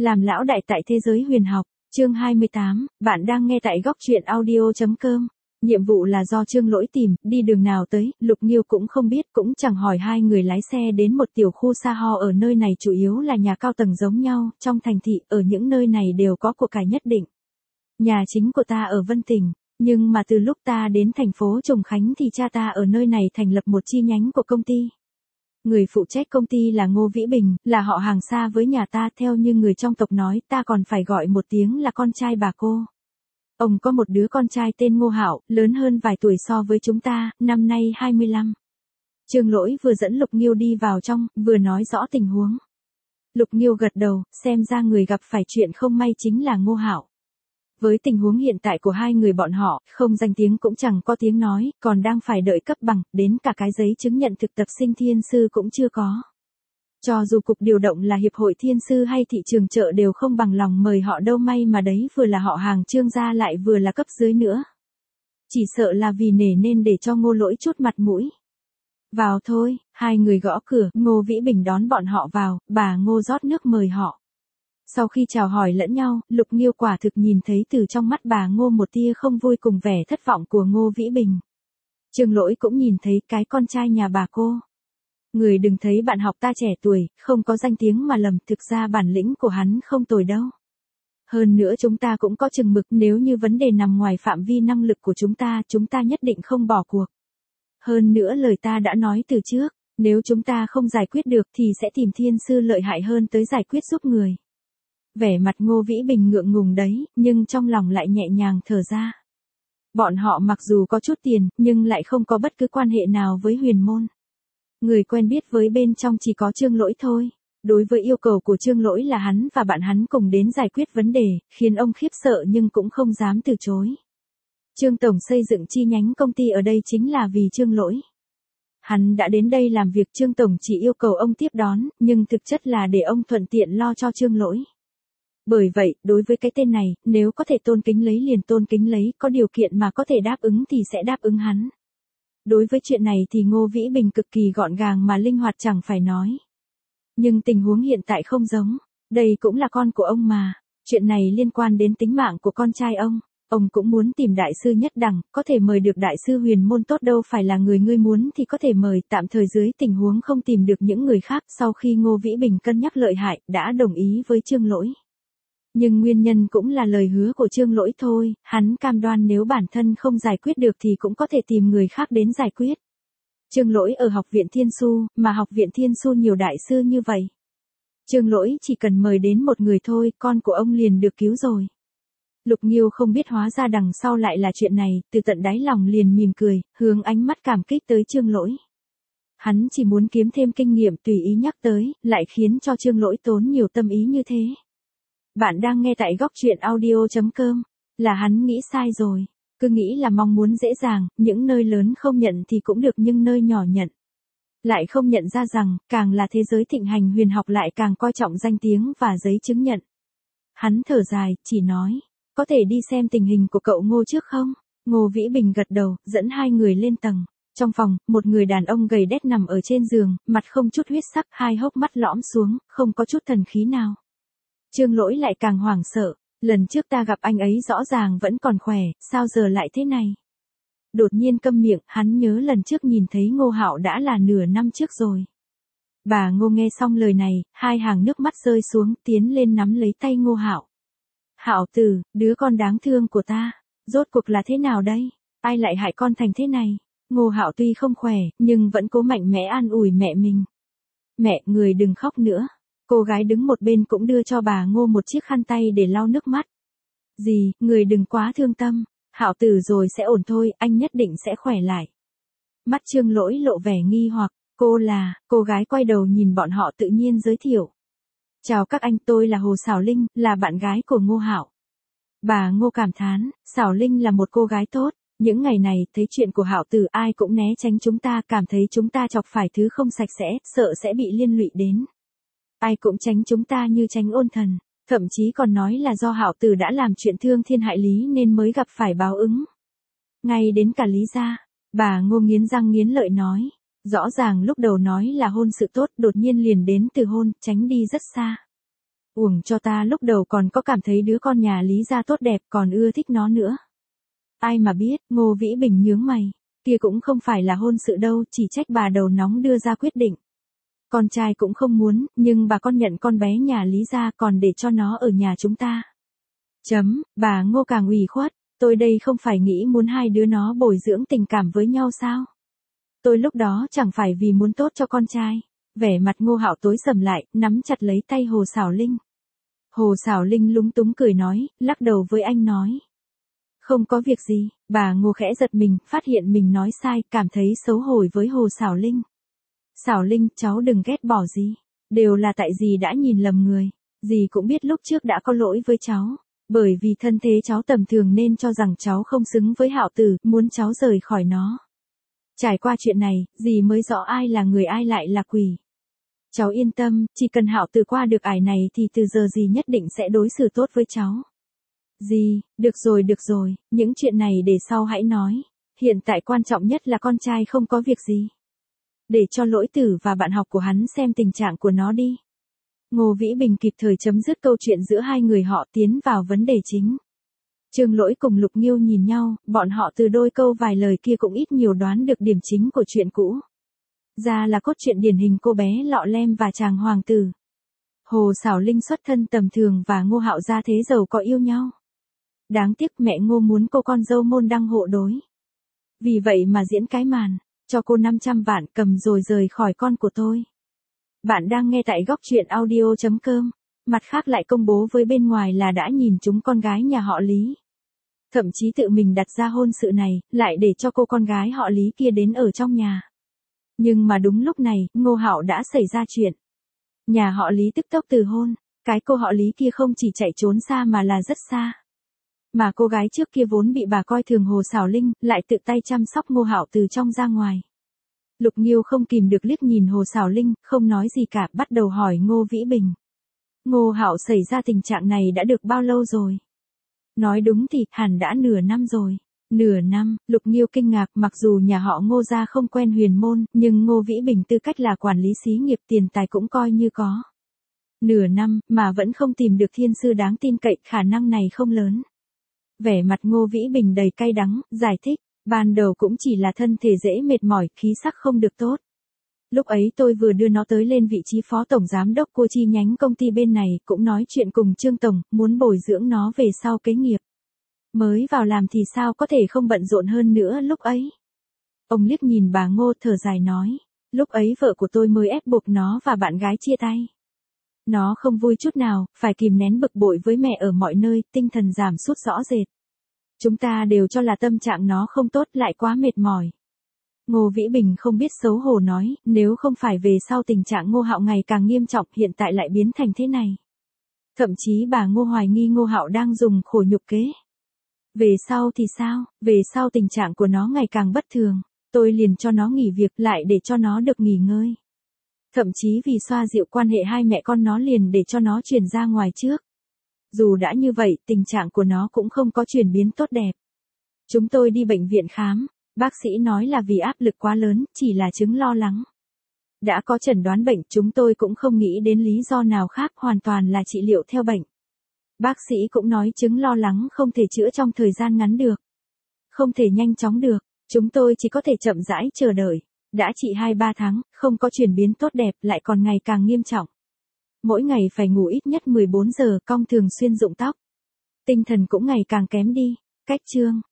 Làm lão đại tại thế giới huyền học, chương 28, bạn đang nghe tại góc truyện audio.com. Nhiệm vụ là do Trương Lỗi tìm, đi đường nào tới, Lục Nghiêu cũng không biết, cũng chẳng hỏi. Hai người lái xe đến một tiểu khu xa ho. Ở nơi này chủ yếu là nhà cao tầng giống nhau, trong thành thị, ở những nơi này đều có của cải nhất định. Nhà chính của ta ở Vân Tỉnh, nhưng mà từ lúc ta đến thành phố Trùng Khánh thì cha ta ở nơi này thành lập một chi nhánh của công ty. Người phụ trách công ty là Ngô Vĩ Bình, là họ hàng xa với nhà ta. Theo như người trong tộc nói, ta còn phải gọi một tiếng là con trai bà cô. Ông có một đứa con trai tên Ngô Hạo, lớn hơn vài tuổi so với chúng ta, năm nay 25. Trương Lỗi vừa dẫn Lục Nghiêu đi vào trong, vừa nói rõ tình huống. Lục Nghiêu gật đầu, xem ra người gặp phải chuyện không may chính là Ngô Hạo. Với tình huống hiện tại của hai người bọn họ, không danh tiếng cũng chẳng có tiếng nói, còn đang phải đợi cấp bằng, đến cả cái giấy chứng nhận thực tập sinh thiên sư cũng chưa có. Cho dù cục điều động là hiệp hội thiên sư hay thị trường chợ đều không bằng lòng mời họ đâu, may mà đấy vừa là họ hàng Trương gia lại vừa là cấp dưới nữa. Chỉ sợ là vì nể nên để cho Ngô Lỗi chút mặt mũi. Vào thôi, hai người gõ cửa, Ngô Vĩ Bình đón bọn họ vào, bà Ngô rót nước mời họ. Sau khi chào hỏi lẫn nhau, Lục Nghiêu quả thực nhìn thấy từ trong mắt bà Ngô một tia không vui cùng vẻ thất vọng của Ngô Vĩ Bình. Trương Lỗi cũng nhìn thấy cái con trai nhà bà cô. Người đừng thấy bạn học ta trẻ tuổi, không có danh tiếng mà lầm, thực ra bản lĩnh của hắn không tồi đâu. Hơn nữa chúng ta cũng có chừng mực, nếu như vấn đề nằm ngoài phạm vi năng lực của chúng ta nhất định không bỏ cuộc. Hơn nữa lời ta đã nói từ trước, nếu chúng ta không giải quyết được thì sẽ tìm thiên sư lợi hại hơn tới giải quyết giúp người. Vẻ mặt Ngô Vĩ Bình ngượng ngùng đấy, nhưng trong lòng lại nhẹ nhàng thở ra. Bọn họ mặc dù có chút tiền, nhưng lại không có bất cứ quan hệ nào với huyền môn. Người quen biết với bên trong chỉ có Trương Lỗi thôi. Đối với yêu cầu của Trương Lỗi là hắn và bạn hắn cùng đến giải quyết vấn đề, khiến ông khiếp sợ nhưng cũng không dám từ chối. Trương Tổng xây dựng chi nhánh công ty ở đây chính là vì Trương Lỗi. Hắn đã đến đây làm việc, Trương Tổng chỉ yêu cầu ông tiếp đón, nhưng thực chất là để ông thuận tiện lo cho Trương Lỗi. Bởi vậy, đối với cái tên này, nếu có thể tôn kính lấy liền tôn kính lấy, có điều kiện mà có thể đáp ứng thì sẽ đáp ứng hắn. Đối với chuyện này thì Ngô Vĩ Bình cực kỳ gọn gàng mà linh hoạt chẳng phải nói. Nhưng tình huống hiện tại không giống, đây cũng là con của ông mà, chuyện này liên quan đến tính mạng của con trai ông cũng muốn tìm đại sư nhất đẳng, có thể mời được đại sư huyền môn tốt đâu phải là người ngươi muốn thì có thể mời, tạm thời dưới tình huống không tìm được những người khác. Sau khi Ngô Vĩ Bình cân nhắc lợi hại, đã đồng ý với Trương Lỗi. Nhưng nguyên nhân cũng là lời hứa của Trương Lỗi thôi, hắn cam đoan nếu bản thân không giải quyết được thì cũng có thể tìm người khác đến giải quyết. Trương Lỗi ở học viện Thiên Su, mà học viện Thiên Su nhiều đại sư như vậy. Trương Lỗi chỉ cần mời đến một người thôi, con của ông liền được cứu rồi. Lục Nghiêu không biết hóa ra đằng sau lại là chuyện này, từ tận đáy lòng liền mỉm cười, hướng ánh mắt cảm kích tới Trương Lỗi. Hắn chỉ muốn kiếm thêm kinh nghiệm tùy ý nhắc tới, lại khiến cho Trương Lỗi tốn nhiều tâm ý như thế. Bạn đang nghe tại góc truyện audio.com, là hắn nghĩ sai rồi, cứ nghĩ là mong muốn dễ dàng, những nơi lớn không nhận thì cũng được nhưng nơi nhỏ nhận. Lại không nhận ra rằng, càng là thế giới thịnh hành huyền học lại càng coi trọng danh tiếng và giấy chứng nhận. Hắn thở dài, chỉ nói, có thể đi xem tình hình của cậu Ngô trước không? Ngô Vĩ Bình gật đầu, dẫn hai người lên tầng. Trong phòng, một người đàn ông gầy đét nằm ở trên giường, mặt không chút huyết sắc, hai hốc mắt lõm xuống, không có chút thần khí nào. Trương Lỗi lại càng hoảng sợ, lần trước ta gặp anh ấy rõ ràng vẫn còn khỏe, sao giờ lại thế này? Đột nhiên câm miệng, hắn nhớ lần trước nhìn thấy Ngô Hạo đã là nửa năm trước rồi. Bà Ngô nghe xong lời này, hai hàng nước mắt rơi xuống, tiến lên nắm lấy tay Ngô Hạo. Hạo tử, đứa con đáng thương của ta, rốt cuộc là thế nào đây? Ai lại hại con thành thế này? Ngô Hạo tuy không khỏe, nhưng vẫn cố mạnh mẽ an ủi mẹ mình. Mẹ, người đừng khóc nữa. Cô gái đứng một bên cũng đưa cho bà Ngô một chiếc khăn tay để lau nước mắt. Dì, người đừng quá thương tâm, Hạo tử rồi sẽ ổn thôi, anh nhất định sẽ khỏe lại. Mắt Trương Lỗi lộ vẻ nghi hoặc, cô gái quay đầu nhìn bọn họ tự nhiên giới thiệu. Chào các anh, tôi là Hồ Sảo Linh, là bạn gái của Ngô Hạo. Bà Ngô cảm thán, Sảo Linh là một cô gái tốt, những ngày này thấy chuyện của Hạo tử ai cũng né tránh chúng ta, cảm thấy chúng ta chọc phải thứ không sạch sẽ, sợ sẽ bị liên lụy đến. Ai cũng tránh chúng ta như tránh ôn thần, thậm chí còn nói là do Hạo tử đã làm chuyện thương thiên hại lý nên mới gặp phải báo ứng. Ngay đến cả Lý gia, bà Ngô nghiến răng nghiến lợi nói, rõ ràng lúc đầu nói là hôn sự tốt, đột nhiên liền đến từ hôn, tránh đi rất xa. Uổng cho ta lúc đầu còn có cảm thấy đứa con nhà Lý gia tốt đẹp còn ưa thích nó nữa. Ai mà biết, Ngô Vĩ Bình nhướng mày. Kia cũng không phải là hôn sự đâu, chỉ trách bà đầu nóng đưa ra quyết định. Con trai cũng không muốn, nhưng bà con nhận con bé nhà Lý gia còn để cho nó ở nhà chúng ta. Bà Ngô càng ủy khuất, tôi đây không phải nghĩ muốn hai đứa nó bồi dưỡng tình cảm với nhau sao? Tôi lúc đó chẳng phải vì muốn tốt cho con trai. Vẻ mặt Ngô Hạo tối sầm lại, nắm chặt lấy tay Hồ Sảo Linh. Hồ Sảo Linh lúng túng cười nói, lắc đầu với anh nói. Không có việc gì, bà Ngô khẽ giật mình, phát hiện mình nói sai, cảm thấy xấu hổ với Hồ Sảo Linh. Sảo Linh, cháu đừng ghét bỏ dì. Đều là tại dì đã nhìn lầm người. Dì cũng biết lúc trước đã có lỗi với cháu. Bởi vì thân thế cháu tầm thường nên cho rằng cháu không xứng với Hạo Tử, muốn cháu rời khỏi nó. Trải qua chuyện này, dì mới rõ ai là người ai lại là quỷ. Cháu yên tâm, chỉ cần Hạo Tử qua được ải này thì từ giờ dì nhất định sẽ đối xử tốt với cháu. Dì, được rồi, những chuyện này để sau hãy nói. Hiện tại quan trọng nhất là con trai không có việc gì. Để cho Lỗi Tử và bạn học của hắn xem tình trạng của nó đi. Ngô Vĩ Bình kịp thời chấm dứt câu chuyện giữa hai người họ tiến vào vấn đề chính. Trương Lỗi cùng Lục Nghiêu nhìn nhau, bọn họ từ đôi câu vài lời kia cũng ít nhiều đoán được điểm chính của chuyện cũ. Ra là cốt truyện điển hình cô bé lọ lem và chàng hoàng tử. Hồ Sảo Linh xuất thân tầm thường và Ngô Hạo gia thế giàu có yêu nhau. Đáng tiếc mẹ Ngô muốn cô con dâu môn đăng hộ đối. Vì vậy mà diễn cái màn, cho cô 500 vạn cầm rồi rời khỏi con của tôi. Bạn đang nghe tại góc truyện audio.com. Mặt khác lại công bố với bên ngoài là đã nhìn trúng con gái nhà họ Lý. Thậm chí tự mình đặt ra hôn sự này, lại để cho cô con gái họ Lý kia đến ở trong nhà. Nhưng mà đúng lúc này, Ngô Hạo đã xảy ra chuyện. Nhà họ Lý tức tốc từ hôn, cái cô họ Lý kia không chỉ chạy trốn xa mà là rất xa. Mà cô gái trước kia vốn bị bà coi thường Hồ Sảo Linh, lại tự tay chăm sóc Ngô Hạo từ trong ra ngoài. Lục Nghiêu không kìm được liếc nhìn Hồ Sảo Linh, không nói gì cả, bắt đầu hỏi Ngô Vĩ Bình. Ngô Hạo xảy ra tình trạng này đã được bao lâu rồi? Nói đúng thì, hẳn đã nửa năm rồi. Nửa năm, Lục Nghiêu kinh ngạc, mặc dù nhà họ Ngô gia không quen huyền môn, nhưng Ngô Vĩ Bình tư cách là quản lý xí nghiệp tiền tài cũng coi như có. Nửa năm, mà vẫn không tìm được thiên sư đáng tin cậy, khả năng này không lớn. Vẻ mặt Ngô Vĩ Bình đầy cay đắng, giải thích, ban đầu cũng chỉ là thân thể dễ mệt mỏi, khí sắc không được tốt. Lúc ấy tôi vừa đưa nó tới lên vị trí phó tổng giám đốc của chi nhánh công ty bên này, cũng nói chuyện cùng Trương Tổng, muốn bồi dưỡng nó về sau kế nghiệp. Mới vào làm thì sao có thể không bận rộn hơn nữa lúc ấy. Ông liếc nhìn bà Ngô thở dài nói, lúc ấy vợ của tôi mới ép buộc nó và bạn gái chia tay. Nó không vui chút nào, phải kìm nén bực bội với mẹ ở mọi nơi, tinh thần giảm sút rõ rệt. Chúng ta đều cho là tâm trạng nó không tốt, lại quá mệt mỏi. Ngô Vĩ Bình không biết xấu hổ nói, nếu không phải về sau tình trạng Ngô Hạo ngày càng nghiêm trọng, hiện tại lại biến thành thế này. Thậm chí bà Ngô hoài nghi Ngô Hạo đang dùng khổ nhục kế. Về sau thì sao? Về sau tình trạng của nó ngày càng bất thường, tôi liền cho nó nghỉ việc lại để cho nó được nghỉ ngơi. Thậm chí vì xoa dịu quan hệ hai mẹ con nó liền để cho nó chuyển ra ngoài trước. Dù đã như vậy, tình trạng của nó cũng không có chuyển biến tốt đẹp. Chúng tôi đi bệnh viện khám, bác sĩ nói là vì áp lực quá lớn, chỉ là chứng lo lắng. Đã có chẩn đoán bệnh, chúng tôi cũng không nghĩ đến lý do nào khác, hoàn toàn là trị liệu theo bệnh. Bác sĩ cũng nói chứng lo lắng không thể chữa trong thời gian ngắn được. Không thể nhanh chóng được, chúng tôi chỉ có thể chậm rãi chờ đợi. Đã trị 2-3 tháng, không có chuyển biến tốt đẹp, lại còn ngày càng nghiêm trọng. Mỗi ngày phải ngủ ít nhất 14 giờ, cong thường xuyên rụng tóc. Tinh thần cũng ngày càng kém đi. Cách chương